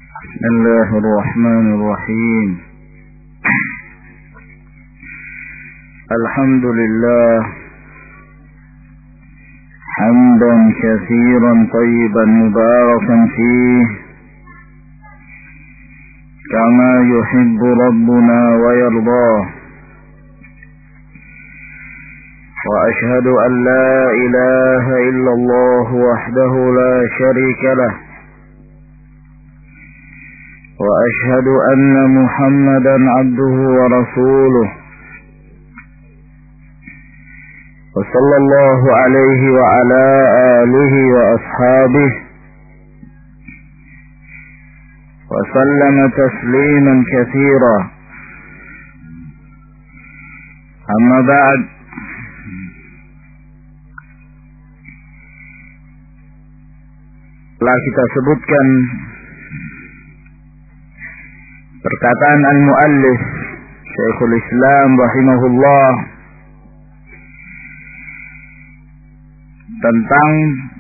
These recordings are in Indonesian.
بسم الله الرحمن الرحيم. الحمد لله حمدا كثيرا طيبا مباركا فيه كما يحب ربنا ويرضاه، وأشهد أن لا إله إلا الله وحده لا شريك له، وأشهد أن محمدا عبده ورسوله، وصلى الله عليه وعلى آله وأصحابه وسلم تسليما كثيرا. أما بعد، telah kita sebutkan perkataan al-muallif Syekhul Islam rahimahullah tentang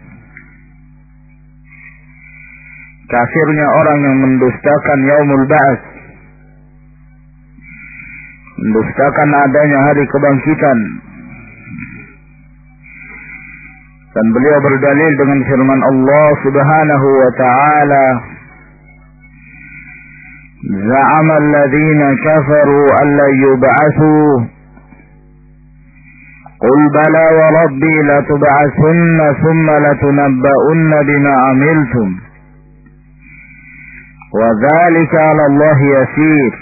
kafirnya orang yang mendustakan yaumul ba'ats, mendustakan adanya hari kebangkitan. Dan beliau berdalil dengan firman Allah Subhanahu wa ta'ala, za'ama alladhina kafaru an la yub'atsu qul bala wa rabbi latub'atsunna thumma latunabba'unna bima 'amiltum wa dzalika 'ala Allahi yasir.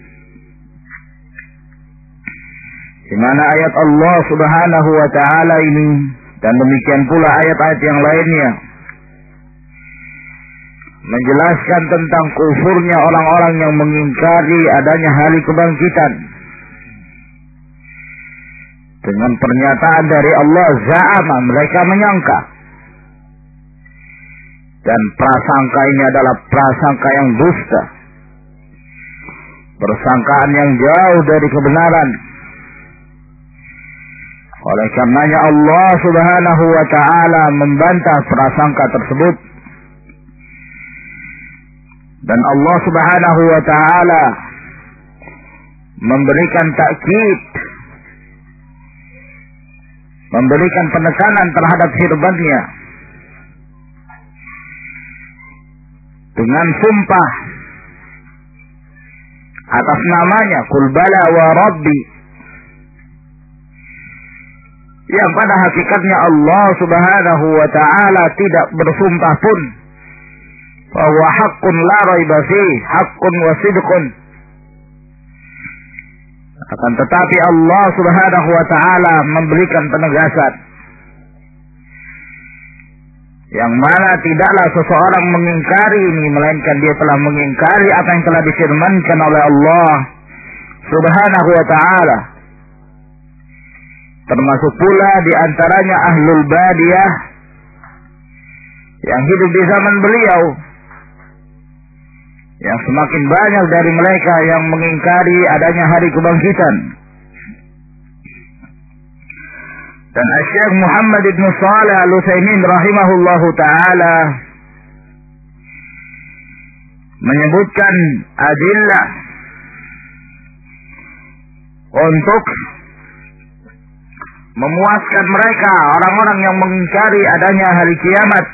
Di mana ayat Allah Subhanahu wa ta'ala ini dan demikian pula ayat-ayat yang lainnya menjelaskan tentang kufurnya orang-orang yang mengingkari adanya hari kebangkitan dengan pernyataan dari Allah, za'ama, mereka menyangka. Dan prasangka ini adalah prasangka yang dusta, persangkaan yang jauh dari kebenaran. Oleh karenanya Allah Subhanahu wa ta'ala membantah prasangka tersebut. Dan Allah Subhanahu wa ta'ala memberikan takkid, memberikan penekanan terhadap firman-Nya dengan sumpah atas namanya, qul bala wa rabbi, yang pada hakikatnya Allah Subhanahu wa ta'ala tidak bersumpah pun, bahwa haqqun la raiba fih, haqqun wa sidqun. Akan tetapi Allah Subhanahu wa ta'ala memberikan penegasan, yang mana tidaklah seseorang mengingkari ini, melainkan dia telah mengingkari apa yang telah difirmankan oleh Allah Subhanahu wa ta'ala. Termasuk pula diantaranya ahlul badiyah yang hidup di zaman beliau, yang semakin banyak dari mereka yang mengingkari adanya hari kebangkitan. Dan Syekh Muhammad ibn Shalih al-Utsaimin rahimahullahu ta'ala menyebutkan adillah untuk memuaskan mereka, orang-orang yang mengingkari adanya hari kiamat,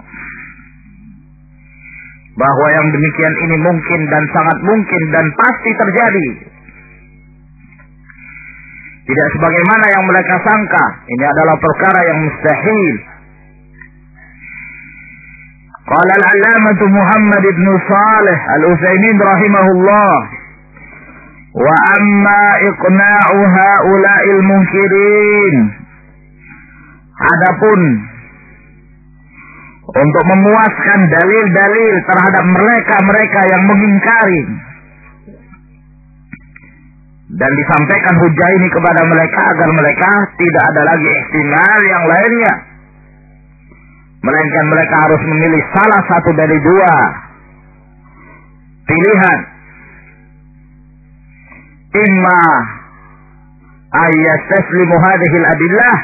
bahwa yang demikian ini mungkin dan sangat mungkin dan pasti terjadi. Tidak sebagaimana yang mereka sangka, ini adalah perkara yang mustahil. Qala al-'allamah Muhammad ibn Shalih al-Utsaimin rahimahullah, wa amma iqna'u ha'ula'il munkirin, adapun untuk memuaskan dalil-dalil terhadap mereka-mereka yang mengingkari, dan disampaikan hujah ini kepada mereka agar mereka tidak ada lagi ihtimal yang lainnya, melainkan mereka harus memilih salah satu dari dua pilihan. Imma ayyastaslimu hadhil adillah,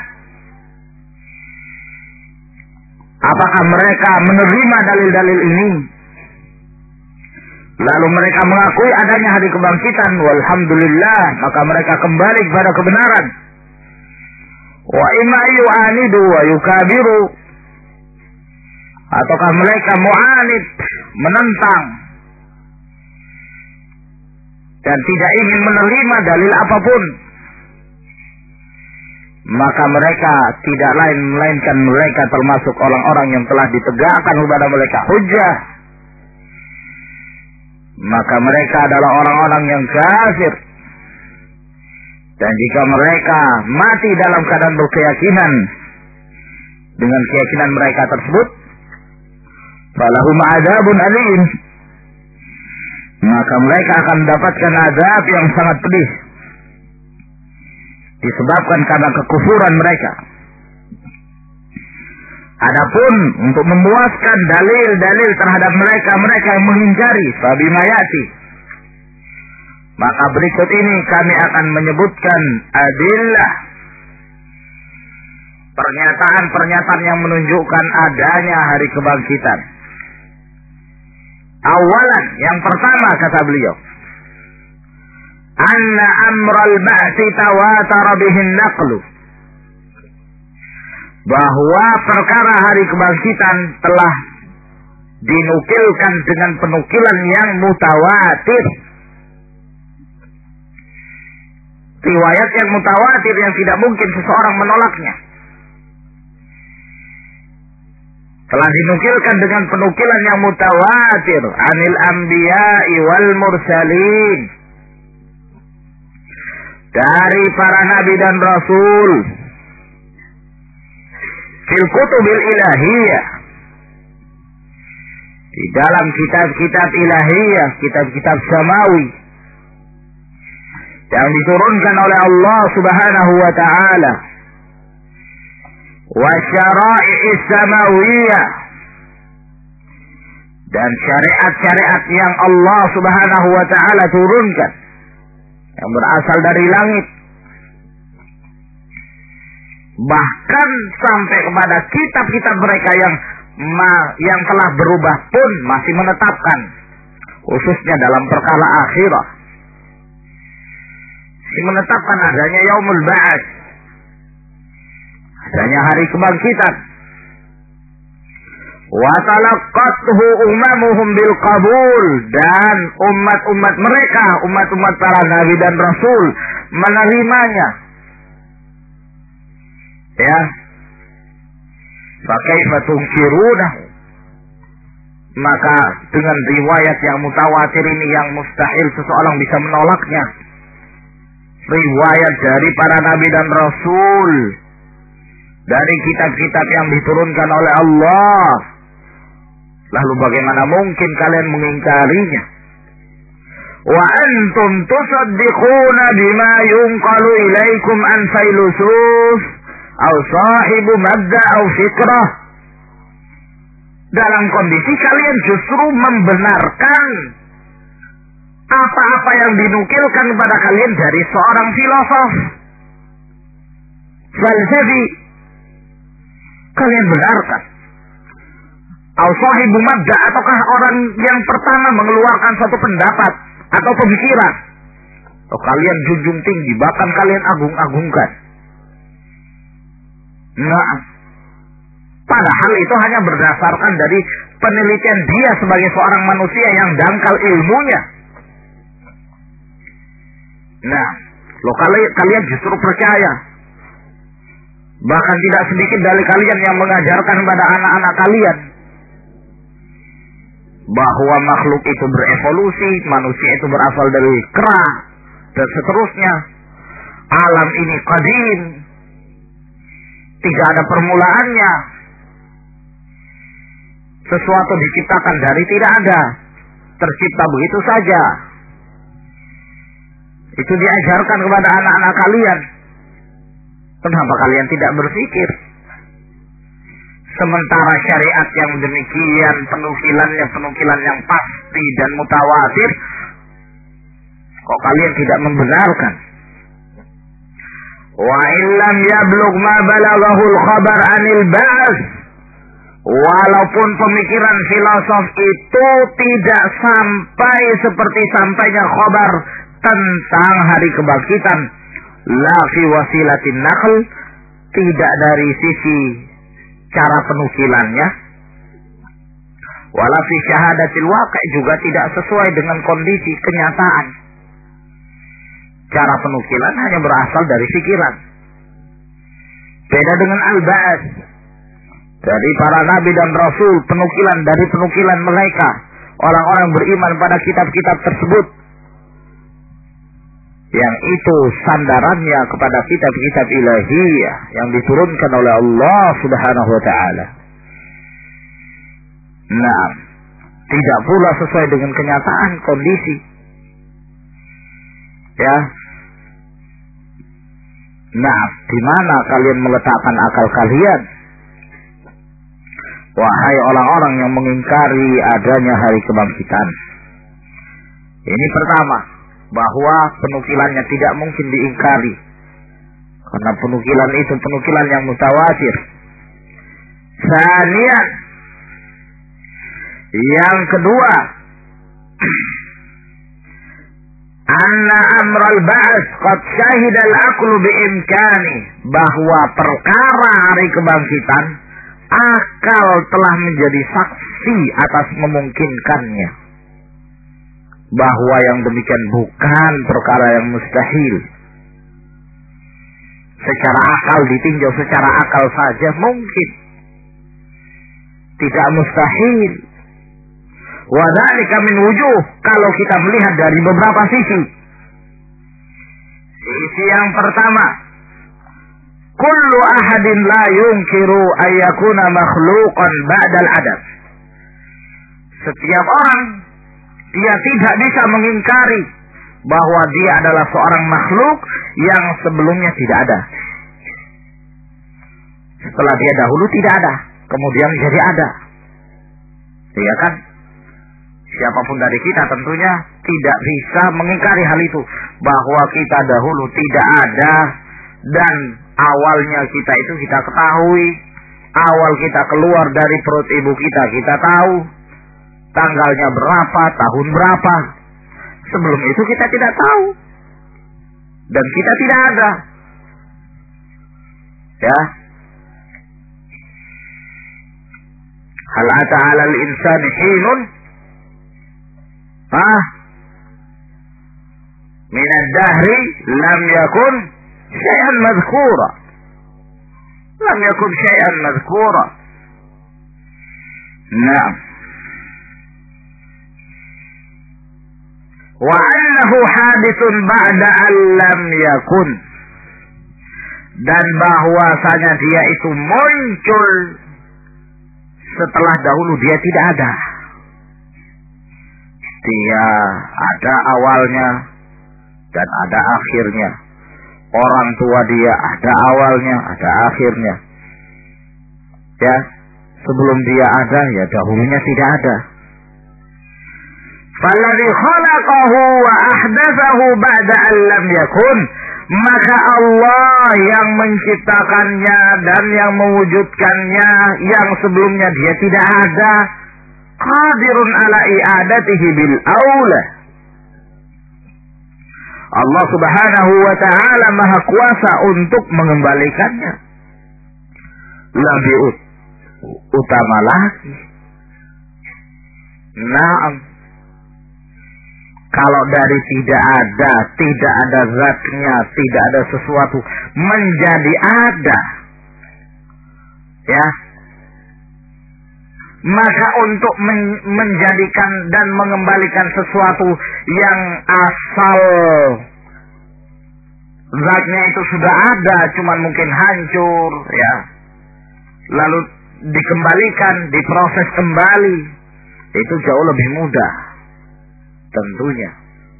apakah mereka menerima dalil-dalil ini Lalu mereka mengakui adanya hari kebangkitan, walhamdulillah, maka mereka kembali kepada kebenaran. Wa imma yu'anidu wa yukabiru, ataukah mereka mu'anid, menentang dan tidak ingin menerima dalil apapun, maka mereka tidak lain melainkan mereka termasuk orang-orang yang telah ditegakkan kepada mereka hujjah. Maka mereka adalah orang-orang yang kafir. Dan jika mereka mati dalam keadaan berkeyakinan dengan keyakinan mereka tersebut, falahum adzabun alim, maka mereka akan mendapatkan azab yang sangat pedih disebabkan karena kekufuran mereka. Adapun untuk memuaskan dalil-dalil terhadap mereka yang mengingkari fabima yati, maka berikut ini kami akan menyebutkan adillah, pernyataan-pernyataan yang menunjukkan adanya hari kebangkitan. Awalan, yang pertama kata beliau, anna amral ba'si tawatara bihin naqlu, bahwa perkara hari kebangkitan telah dinukilkan dengan penukilan yang mutawatir. Riwayat yang mutawatir yang tidak mungkin seseorang menolaknya telah dinukilkan dengan penukilan yang mutawatir anil anbiya'i wal mursalin, dari para nabi dan rasul, fil kutubil ilahiyah, di dalam kitab-kitab ilahiyah, kitab-kitab samawi yang diturunkan oleh Allah Subhanahu wa taala, wa syara'i'is samawiyah, dan syariat-syariat yang Allah Subhanahu wa taala turunkan yang berasal dari langit, bahkan sampai kepada kitab-kitab mereka yang telah berubah pun masih menetapkan, khususnya dalam perkara akhirat, masih menetapkan adanya yaumul ba'ats, adanya hari kebangkitan. Wa talaqqathu umamuhum bil qabul, dan umat-umat mereka, umat-umat para nabi dan rasul menerimanya. Ya, fakaifa tunkirunahu, maka dengan riwayat yang mutawatir ini yang mustahil seseorang bisa menolaknya, riwayat dari para nabi dan rasul, dari kitab-kitab yang diturunkan oleh Allah, lalu bagaimana mungkin kalian mengingkarinya? Wa antum tusaddiquna bima yunqalu ilaikum an failusuf aw sahibu mabda aw fikrah, dalam kondisi kalian justru membenarkan apa-apa yang dinukilkan kepada kalian dari seorang filosof falsafi, kalian benarkan. Aw sahibu mabda, ataukah orang yang pertama mengeluarkan suatu pendapat atau pemikiran, atau kalian junjung tinggi, bahkan kalian agung-agungkan. Nah, padahal itu hanya berdasarkan dari penelitian dia sebagai seorang manusia yang dangkal ilmunya. Nah, kalian justru percaya. Bahkan tidak sedikit dari kalian yang mengajarkan kepada anak-anak kalian bahwa makhluk itu berevolusi, manusia itu berasal dari kera, dan seterusnya. Alam ini qadim, tidak ada permulaannya. Sesuatu diciptakan dari tidak ada, tercipta begitu saja. Itu diajarkan kepada anak-anak kalian. Kenapa kalian tidak berpikir? Sementara syariat yang demikian, penukilan yang pasti dan mutawatir, kok kalian tidak membenarkan? Wa illam yablugh ma balaghahul khabar anil ba'ts Walaupun pemikiran filosof itu tidak sampai seperti sampainya khabar tentang hari kebangkitan, la fi wasilatin naql, tidak dari sisi cara penukilannya, wala fi syahadatil waqi', juga tidak sesuai dengan kondisi kenyataan. Cara penukilan hanya berasal dari pikiran. Beda dengan al-ba'ats. Dari para nabi dan rasul, penukilan dari penukilan mereka, orang-orang beriman pada kitab-kitab tersebut, yang itu sandarannya kepada kitab-kitab ilahiyah yang diturunkan oleh Allah Subhanahu wa ta'ala. Nah, tidak pula sesuai dengan kenyataan kondisi. Ya. Nah, di mana kalian meletakkan akal kalian? Wahai orang-orang yang mengingkari adanya hari kebangkitan. Ini pertama, bahwa penukilannya tidak mungkin diingkari. Karena penukilan itu penukilan yang mutawatir. Sanian, yang kedua, anna amral ba'ats qad syahida al-aqlu biimkani, bahwa perkara hari kebangkitan akal telah menjadi saksi atas memungkinkannya, bahwa yang demikian bukan perkara yang mustahil. Secara akal ditinjau, secara akal saja mungkin, tidak mustahil. Wa dzalika min wujuh, kalau kita melihat dari beberapa sisi. Sisi yang pertama, kullu ahadin la yunkiru ayyakuna makhluqan ba'dal adam. Setiap orang, dia tidak bisa mengingkari bahwa dia adalah seorang makhluk yang sebelumnya tidak ada. Setelah dia dahulu tidak ada, kemudian menjadi ada. Iya kan? Siapapun dari kita tentunya tidak bisa mengingkari hal itu, bahwa kita dahulu tidak ada, dan awalnya kita itu kita ketahui. Awal kita keluar dari perut ibu kita, kita tahu tanggalnya berapa, tahun berapa. Sebelum itu kita tidak tahu, dan kita tidak ada. Ya. Hal ata 'alal insani hinun min ad-dahri lam yakun syai'an madhkura. Lam yakun syai'an madhkura. Naam. Wa annahu hadithun ba'da an lam yakun, dan bahwasanya dia itu muncul setelah dahulu dia tidak ada. Dia ada awalnya dan ada akhirnya. Orang tua dia ada awalnya, ada akhirnya. Ya, sebelum dia ada, ya dahulunya tidak ada. Falladhi khalaqahu wa ahdatsahu ba'da an lam yakun, maka Allah yang menciptakannya dan yang mewujudkannya yang sebelumnya dia tidak ada, qadirun ala i'adatihi bil aula. Allah Subhanahu wa ta'ala maha kuasa untuk mengembalikannya. Lebih utama lagi. Naam. Kalau dari tidak ada zatnya, tidak ada sesuatu menjadi ada, ya, maka untuk menjadikan dan mengembalikan sesuatu yang asal zatnya itu sudah ada, cuman mungkin hancur, ya, lalu dikembalikan, diproses kembali, itu jauh lebih mudah tentunya.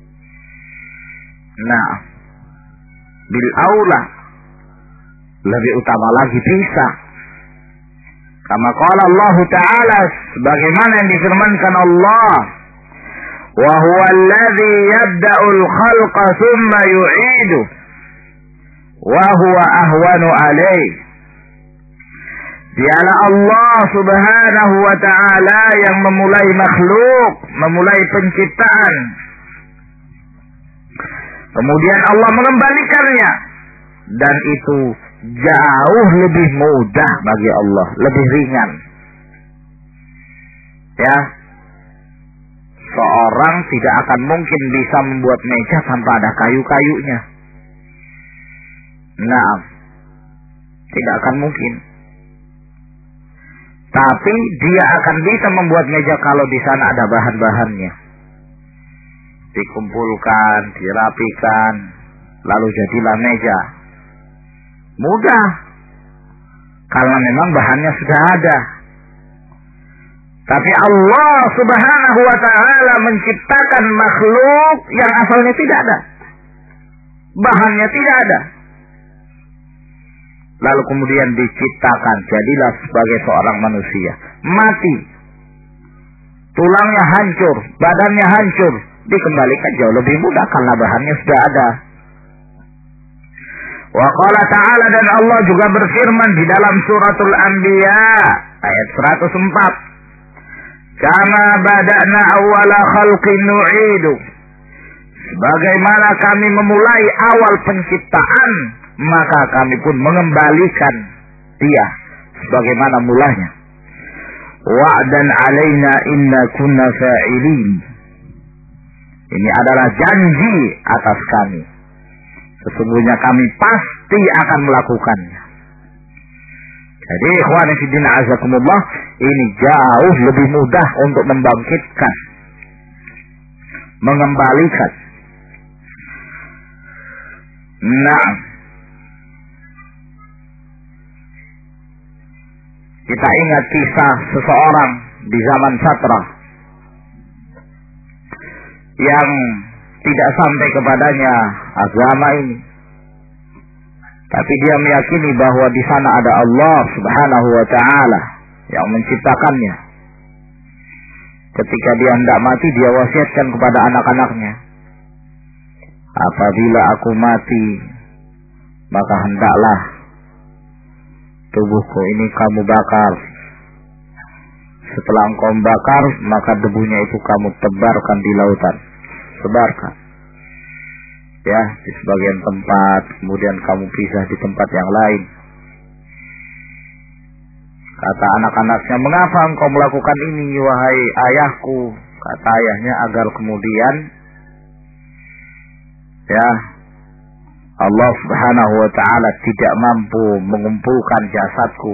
Nah, bil aula, lebih utama lagi bisa. Kama qala Allah Ta'ala, sebagaimana yang difirmankan Allah, wa huwa alladhi yabda'ul khalqa thumma yu'idu wa huwa ahwanu alaih. Dialah Allah Subhanahu wa ta'ala yang memulai makhluk, memulai penciptaan. Kemudian Allah mengembalikannya. Dan itu jauh lebih mudah bagi Allah, lebih ringan. Ya. Seorang tidak akan mungkin bisa membuat meja tanpa ada kayu-kayunya. Nah, tidak akan mungkin. Tapi dia akan bisa membuat meja kalau di sana ada bahan-bahannya. Dikumpulkan, dirapikan, lalu jadilah meja. Mudah. Karena memang bahannya sudah ada. Tapi Allah Subhanahu wa ta'ala menciptakan makhluk yang asalnya tidak ada. Bahannya tidak ada. Lalu kemudian diciptakan, jadilah sebagai seorang manusia. Mati. Tulangnya hancur, badannya hancur. Dikembalikan jauh lebih mudah karena bahannya sudah ada. Wa qala ta'ala, dan Allah juga berfirman di dalam suratul Anbiya ayat 104. Kama bada'na awwala khalqin nu'idu. Sebagaimana kami memulai awal penciptaan, maka kami pun mengembalikan dia sebagaimana mulanya. Wa'dan 'alaina inna kunna fa'ilin. Ini adalah janji atas kami. Sesungguhnya kami pasti akan melakukannya. Jadi ikhwan fillah azakumullah, ini jauh lebih mudah untuk membangkitkan, mengembalikan. Nah, kita ingat kisah seseorang di zaman Satra yang tidak sampai kepadanya agama ini, tapi dia meyakini bahwa di sana ada Allah Subhanahu wa ta'ala yang menciptakannya. Ketika dia hendak mati, dia wasiatkan kepada anak-anaknya, apabila aku mati, maka hendaklah tubuhku ini kamu bakar. Setelah engkau bakar, maka debunya itu kamu tebarkan di lautan. Sebarkan. Ya, di sebagian tempat, kemudian kamu pisah di tempat yang lain. Kata anak-anaknya, mengapa engkau melakukan ini, wahai ayahku? Kata ayahnya, agar kemudian ya Allah Subhanahu wa ta'ala tidak mampu mengumpulkan jasadku.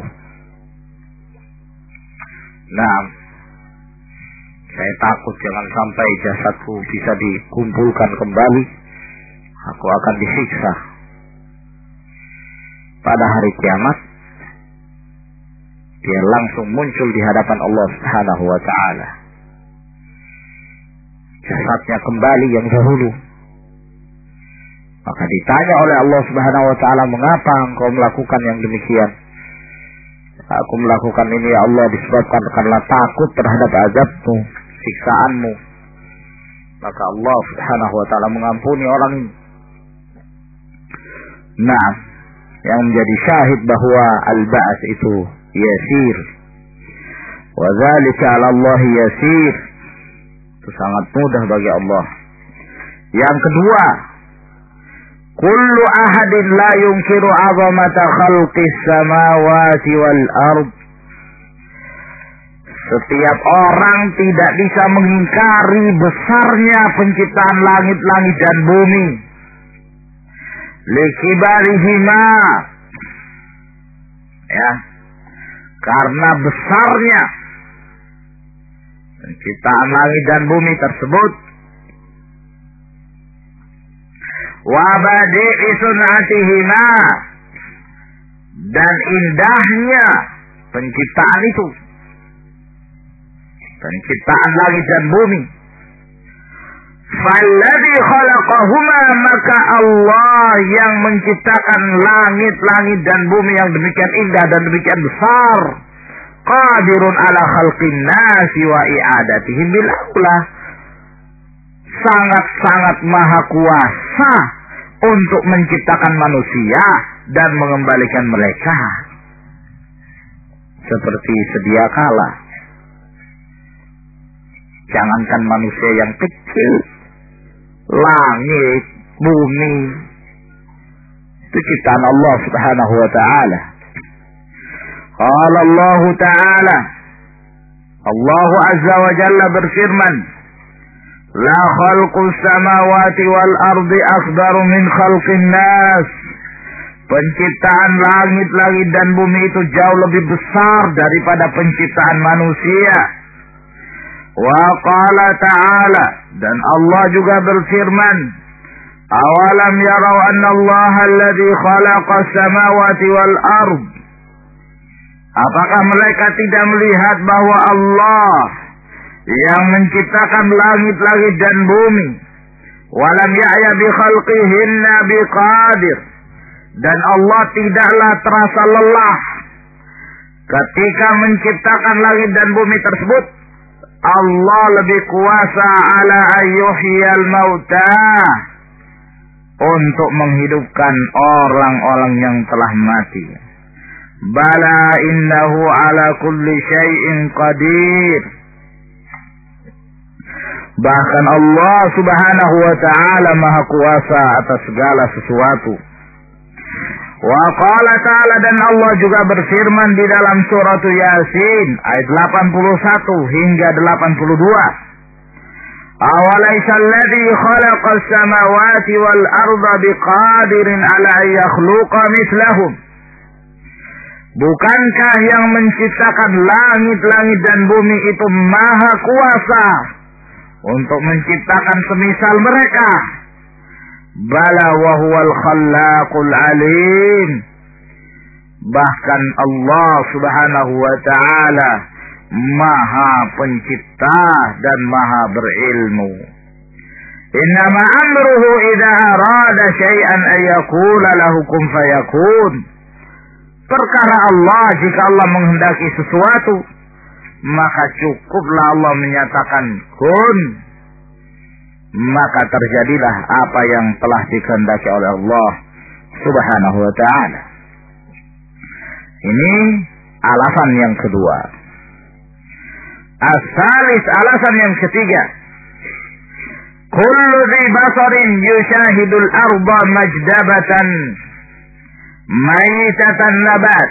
Nah, saya takut jangan sampai jasadku bisa dikumpulkan kembali. Aku akan disiksa pada hari kiamat. Dia langsung muncul di hadapan Allah Subhanahu wa ta'ala. Jasadnya kembali yang dahulu. Maka ditanya oleh Allah Subhanahu wa ta'ala, mengapa engkau melakukan yang demikian? Aku melakukan ini ya Allah disebabkan karena takut terhadap azabmu, siksaanmu. Maka Allah Subhanahu wa ta'ala mengampuni orang ini. Nah, yang menjadi syahid bahwa al-ba'ats itu yasir. Wa dzalika 'ala Allah yasir. Itu sangat mudah bagi Allah. Yang kedua, kullu ahadin la yunkiru 'azamata khalqis samawati wal ard. Setiap orang tidak bisa mengingkari besarnya penciptaan langit-langit dan bumi. Likibarihima, ya, karena besarnya penciptaan langit dan bumi tersebut. Wa badi'i sun'atihima, dan indahnya penciptaan itu, penciptaan langit dan bumi. Falladhi khalaqahuma, maka Allah yang menciptakan langit-langit dan bumi yang demikian indah dan demikian besar, qadirun ala khalqin nasi wa i'adatihim bil aqlah, sangat-sangat maha kuasa untuk menciptakan manusia dan mengembalikan mereka. seperti sedia kala. Jangankan manusia yang kecil, langit, bumi, itu ciptaan Allah Subhanahu wa ta'ala. Qala Allah ta'ala, Allah Azza wa Jalla berfirman, La khalqus samawati wal ardi akbaru min khalqin nas. Penciptaan langit-langit dan bumi itu jauh lebih besar daripada penciptaan manusia. Wa qala ta'ala, dan Allah juga berfirman, Awalam yarau anna Allah alladhi khalaqas samawati wal ard. Apakah mereka tidak melihat bahwa Allah yang menciptakan langit-langit dan bumi, walam ya'ya bi khalqihinna biqadir, dan Allah tidaklah terasa lelah ketika menciptakan langit dan bumi tersebut. Allah lebih kuasa ala ayyuhiyal mauta, untuk menghidupkan orang-orang yang telah mati. Bala innahu ala kulli syai'in qadir. Bahkan Allah Subhanahu wa ta'ala maha kuasa atas segala sesuatu. Wa qala ta'ala, dan Allah juga berfirman di dalam surat Yasin ayat 81 hingga 82. Awalaysa alladhi khalaqas samawati wal arda biqadirin ala yakhluqa mithlahum. Bukankah yang menciptakan langit-langit dan bumi itu maha kuasa untuk menciptakan semisal mereka? Bala wa huwal khallaqul alim. Bahkan Allah Subhanahu wa ta'ala maha pencipta dan maha berilmu. Innama amruhu idza arada syai'an ayyaqula lahu kun fayakun. Perkara Allah, jika Allah menghendaki sesuatu, maka cukuplah Allah menyatakan kun, maka terjadilah apa yang telah dikehendaki oleh Allah Subhanahu wa ta'ala. Ini alasan yang kedua. As-salis, alasan yang ketiga. Kullu dhi basarin yushahidul arda majdabatan mayitatan nabat.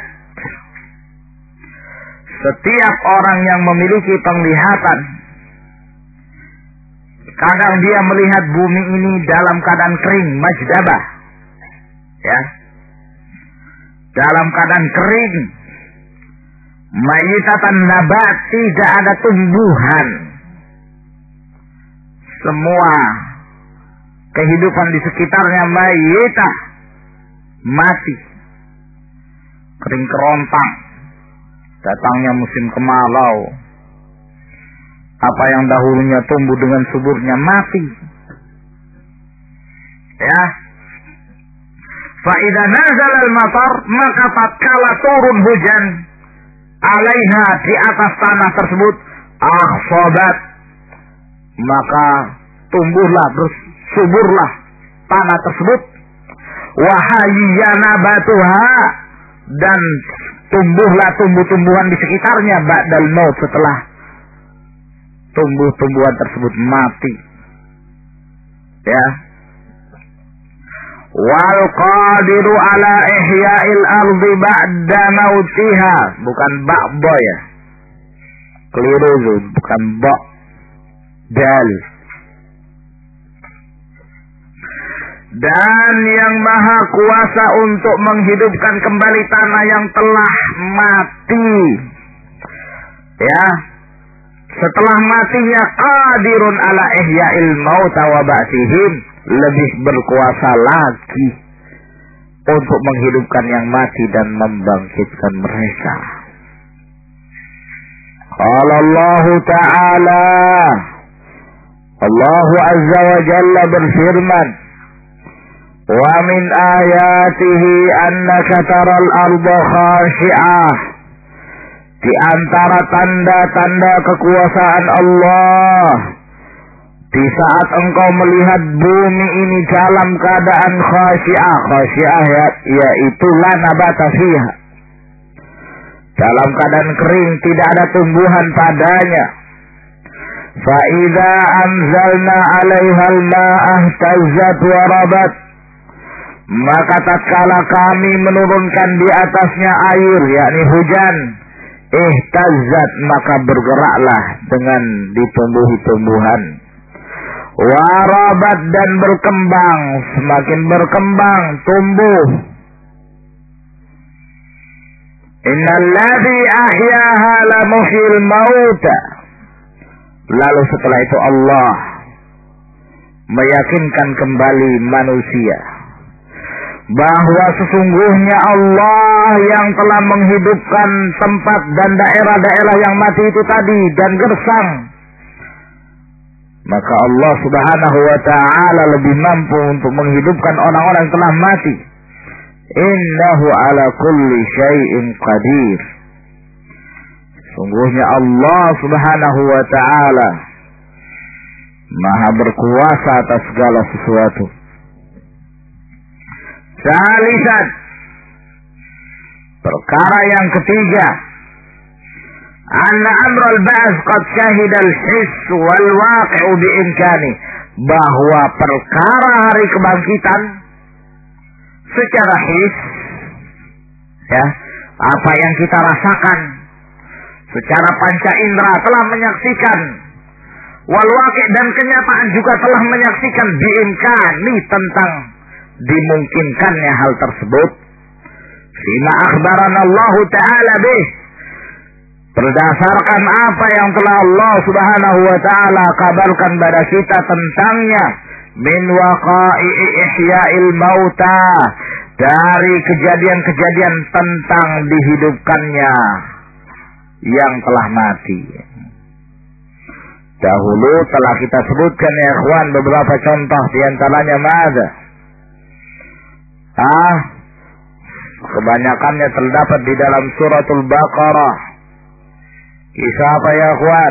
Setiap orang yang memiliki penglihatan, kadang dia melihat bumi ini dalam keadaan kering, majdabah, ya, dalam keadaan kering, mayitatan nabat, tidak ada tumbuhan. Semua kehidupan di sekitarnya mayitah, mati, kering kerontang. Datangnya musim kemarau, apa yang dahulunya tumbuh dengan suburnya mati. Ya. Fa idza nazala al-matar, maka tatkala turun hujan, alaiha, di atas tanah tersebut, akhsabat, maka tumbuhlah, bersuburlah tanah tersebut, wa hayya nabatuha, dan tumbuhlah tumbuh-tumbuhan di sekitarnya ba'dal maut, setelah tumbuh-tumbuhan tersebut mati. Ya. Wal qadiru ala ihya'il ardi ba'da mautiha, bukan ba'da, ya, keliru, bukan ba', dal. Dan yang maha kuasa untuk menghidupkan kembali tanah yang telah mati, ya, setelah matinya, qadirun ala ihya'il mauta wa ba'sihim, lebih berkuasa lagi untuk menghidupkan yang mati dan membangkitkan mereka. Qala Allah Ta'ala, Allah Azza wa Jalla berfirman, wa min ayatihi annaka taral arda khashi'ah. Di antara tanda-tanda kekuasaan Allah, di saat engkau melihat bumi ini dalam keadaan khasyi'ah, khasyi'ah, yaitu la nabata fiha, dalam keadaan kering, tidak ada tumbuhan padanya. Fa idza anzalna 'alaihal ma'a ihtazzat wa rabat, maka tatkala kami menurunkan di atasnya air, yakni hujan, ihtazzat, maka bergeraklah dengan ditumbuhi tumbuhan. Warabat, dan berkembang, semakin berkembang, tumbuh. Innalladzi ahyaha la muhyil mauta. Lalu setelah itu Allah meyakinkan kembali manusia bahwa sesungguhnya Allah yang telah menghidupkan tempat dan daerah-daerah yang mati itu tadi dan gersang. Maka Allah Subhanahu wa ta'ala lebih mampu untuk menghidupkan orang-orang yang telah mati. Innahu ala kulli syai'in qadir. Sungguhnya Allah Subhanahu wa ta'ala Maha berkuasa atas segala sesuatu. Salisat, perkara yang ketiga, anna amral ba'ats qad syahida al-hiss wal waqi'u bi imkani, bahwa perkara hari kebangkitan secara his, ya, apa yang kita rasakan secara panca indera telah menyaksikan, wal waqi', dan kenyataan juga telah menyaksikan bi imkani, tentang dimungkinkannya hal tersebut. Fima akhbarana Allah Ta'ala bih, berdasarkan apa yang telah Allah Subhanahu wa ta'ala kabarkan pada kita tentangnya, min waqa'i ihya'il mauta, dari kejadian-kejadian tentang dihidupkannya yang telah mati. Dahulu telah kita sebutkan ya ikhwan beberapa contoh, diantaranya mana? Kebanyakannya terdapat di dalam suratul Baqarah. Kisah apa ya ikhwan?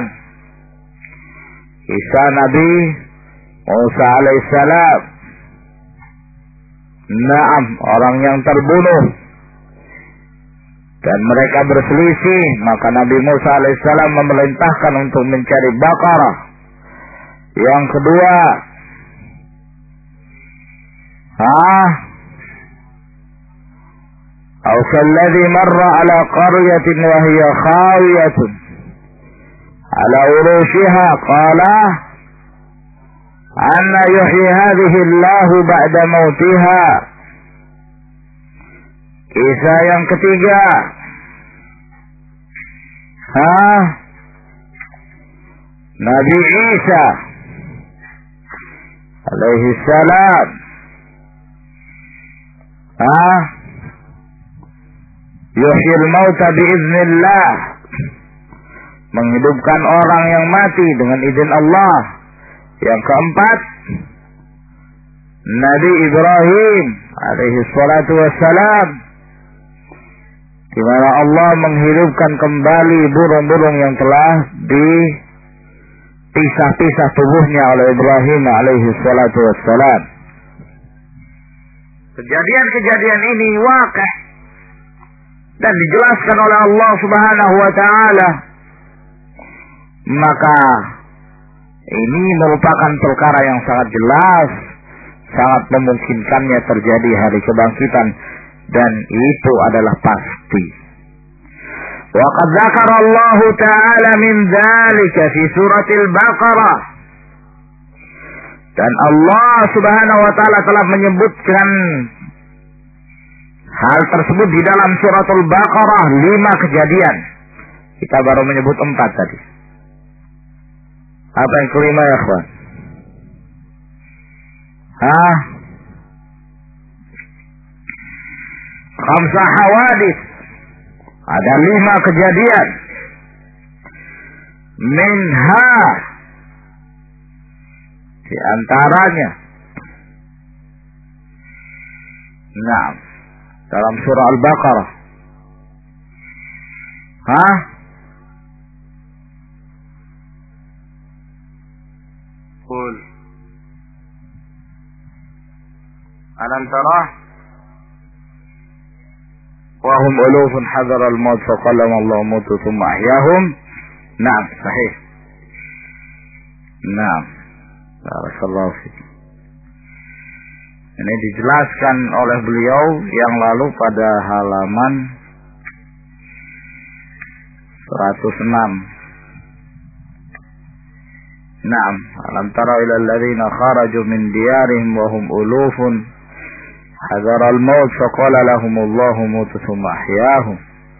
Kisah Nabi Musa alaihissalam. Naam, orang yang terbunuh dan mereka berselisih, maka Nabi Musa alaihissalam memerintahkan untuk mencari Baqarah. Yang kedua, أو كالذي مر على قرية وهي خاوية على عروشها قال أن يحيي هذه الله بعد موتها. Kisah yang ketiga, Nabi Isa alaihi salam, yuhyil mauta biiznillah, menghidupkan orang yang mati dengan izin Allah. Yang keempat, Nabi Ibrahim alaihi salatu wassalam, di mana Allah menghidupkan kembali burung-burung yang telah dipisah-pisah tubuhnya oleh Ibrahim alaihi salatu wassalam. Kejadian-kejadian ini waqi' dan dijelaskan oleh Allah Subhanahu wa ta'ala, maka ini merupakan perkara yang sangat jelas, sangat memungkinkannya terjadi hari kebangkitan, dan itu adalah pasti. Wa qad dzakara Allah ta'ala min dzalika fi suratil Baqarah, dan Allah Subhanahu wa ta'ala telah menyebutkan hal tersebut di dalam suratul Baqarah, 5 kejadian. Kita baru menyebut 4 tadi. Apa yang kelima ya kawan? Khamsah hawadits, ada 5 kejadian. Minha, di antaranya, dalam surah Al-Baqarah. Qul alam tara wa hum ulufun hadaral maut faqallama Allah mutu thumma ahyahum. Naam, sahih. Naam. Barakallahu fiik. Ini dijelaskan oleh beliau yang lalu pada halaman 106. Naam, alam tara ila alladhina kharaju min diyarihim wa hum ulufun hadaral maut faqala lahumullahu mutu thumma ahyahum.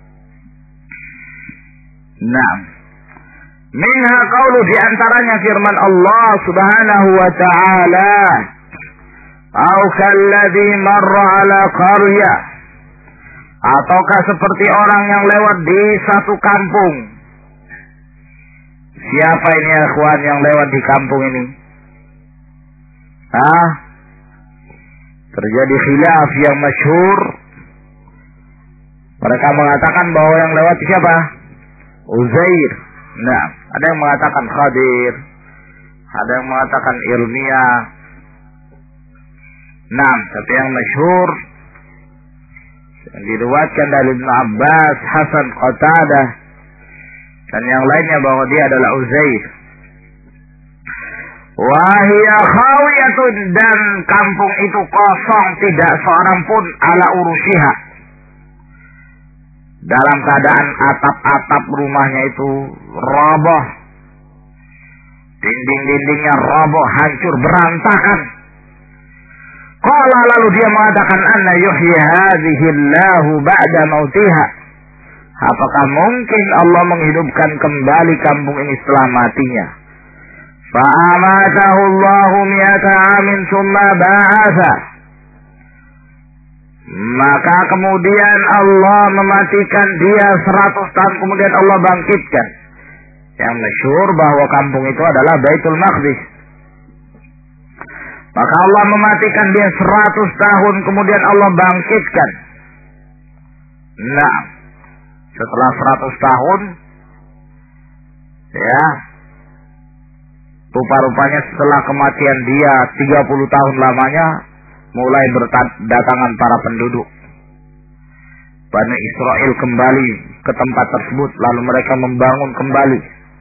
Naam. Minha qaulu, di antaranya firman Allah Subhanahu wa ta'ala, au kalladzi marra ala qaryah, ataukah seperti orang yang lewat di satu kampung. Siapa ini akhwan yang lewat di kampung ini? Terjadi khilaf yang masyhur. Mereka mengatakan bahwa yang lewat siapa? Uzair. Nah, ada yang mengatakan Khadir, ada yang mengatakan Ilmiah. Nah, tapi yang masyhur yang diriwayatkan dari Ibnu Abbas, Hasan, Qatadah dan yang lainnya bahwa dia adalah Uzair. Wahia khawiyatun, dan kampung itu kosong, tidak seorang pun ala urusiha, dalam keadaan atap-atap rumahnya itu roboh, dinding-dindingnya roboh, hancur, berantakan. Qala, lalu dia mengatakan, anna yuhyi hadhihi Allahu ba'da mautiha, apakah mungkin Allah menghidupkan kembali kampung ini setelah matinya? Fa'amatahu Allahu mi'ata amin summa ba'atha, maka kemudian Allah mematikan dia 100 tahun, kemudian Allah bangkitkan. Yang masyhur bahwa kampung itu adalah Baitul Maqdis. Maka Allah mematikan dia 100 tahun, kemudian Allah bangkitkan. Nah, setelah 100 tahun, ya, rupa-rupanya setelah kematian dia 30 tahun lamanya, mulai berdatangan para penduduk Bani Israel kembali ke tempat tersebut, lalu mereka membangun kembali.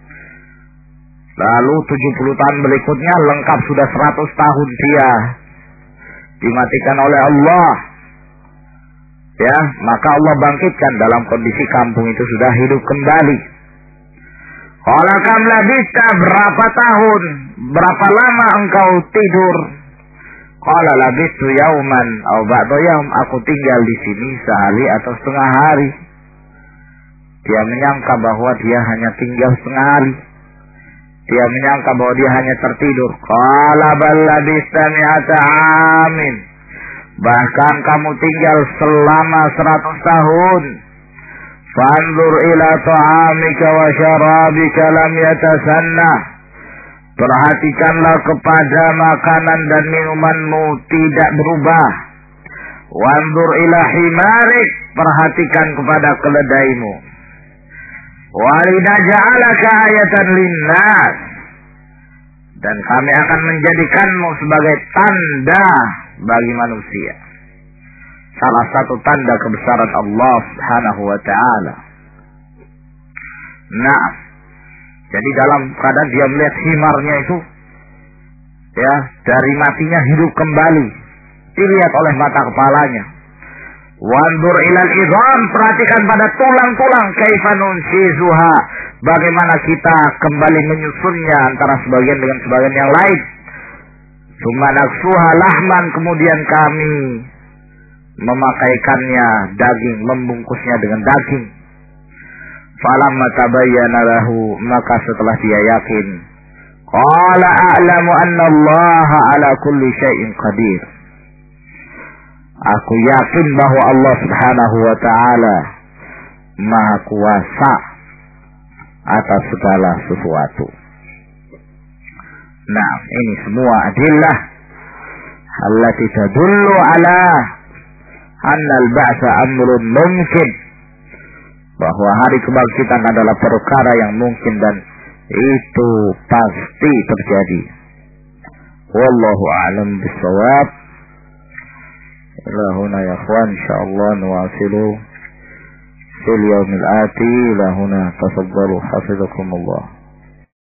Lalu 70 tahun berikutnya lengkap sudah 100 tahun dia dimatikan oleh Allah. Ya, maka Allah bangkitkan dalam kondisi kampung itu sudah hidup kembali. Qala kam labista, berapa tahun, berapa lama engkau tidur? Qala labistu yauman aw ba'da yaum, aku tinggal di sini sehari atau setengah hari. Dia menyangka bahwa dia hanya tinggal setengah hari. Dia menyangka bahwa dia hanya tertidur. Qala bal labista mi'ata amin, bahkan kamu tinggal selama 100 tahun. Fanzur ila ta'amika wa syarabika lam yatasanna, perhatikanlah kepada makanan dan minumanmu tidak berubah. Wanzur ila himarik, perhatikan kepada keledaimu. Walinaja'alaka ayatan linnas, dan kami akan menjadikanmu sebagai tanda bagi manusia. Salah satu tanda kebesaran Allah Subhanahu wa ta'ala. Nah, jadi dalam keadaan dia melihat himarnya itu, ya, dari matinya hidup kembali, dilihat oleh mata kepalanya. Wandur ilal idham, perhatikan pada tulang-tulang, kaifa nunshizuha, bagaimana kita kembali menyusunnya antara sebagian dengan sebagian yang lain. Summa naksuha lahman, kemudian kami memakaikannya daging, membungkusnya dengan daging. Falamma tabayyana lahu, maka setelah dia yakin, qala a'lamu anna Allah ala kulli syai'in qadir, aku yakin bahwa Allah Subhanahu wa ta'ala Maha kuasa atas segala sesuatu. Nah, ini semua adillah allati tadullu ala anna al-ba'sa amrun mungkin, bahwa hari kebangkitan adalah perkara yang mungkin dan itu pasti terjadi. Wallahu a'lam bissawab. Ila huna ya ikhwan, insyaallah nuwasilu fil yaumil ati. Ila huna tafaddalu hafizakumullah.